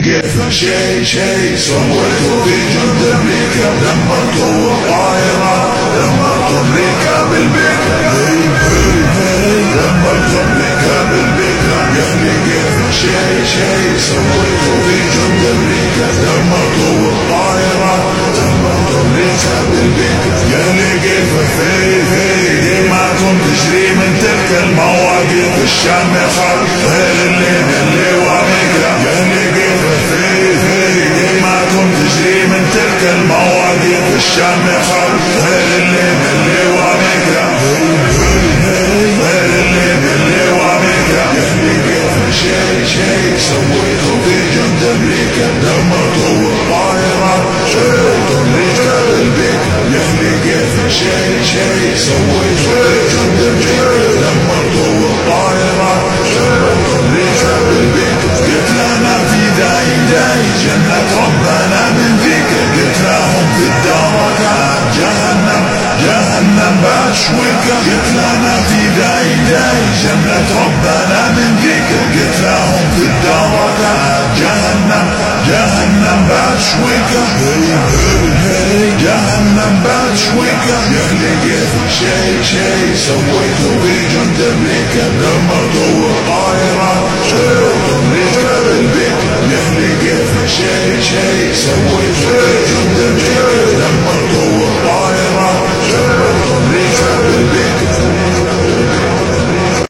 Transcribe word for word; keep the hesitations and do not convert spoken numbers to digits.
كيف شي شي سويته في جند امريكا، دمرته الطائرات، دمرت امريكا بالبيكا، دمرت امريكا بالبيكا. يعني كيف شي شي سويته في جند امريكا، دمرته الطائرات، دمرت امريكا بالبيكا. يعني كيف في في دماءكم تجري من تلك المواقف الشامخة غير اللي باللي وامريكا. يعني كيف تجري من تلك المواقف الشامخة غير اللي باللي وامريكا، غير اللي باللي وامريكا. يعني كيف شي شي سويته في جند امريكا، دمرته الطائرات، شلت امريكا بالبيكا. يعني كيف شي شي سويته في جند امريكا، دمرته الطائرات، شلت امريكا بالبيكا. قلت لنا في داي داي جنة ربنا من فيك، قلت لهم في الدركات جهنم جهنم بشويكة. قلت لنا في داي داي جنة ربنا من فيك، قلت لهم في الدركات جهنم جهنم بشويكة، جهنم بشويكة. يعني كيف شي شي سويته في جند امريكا، دمرته الطائرات، شلت امريكا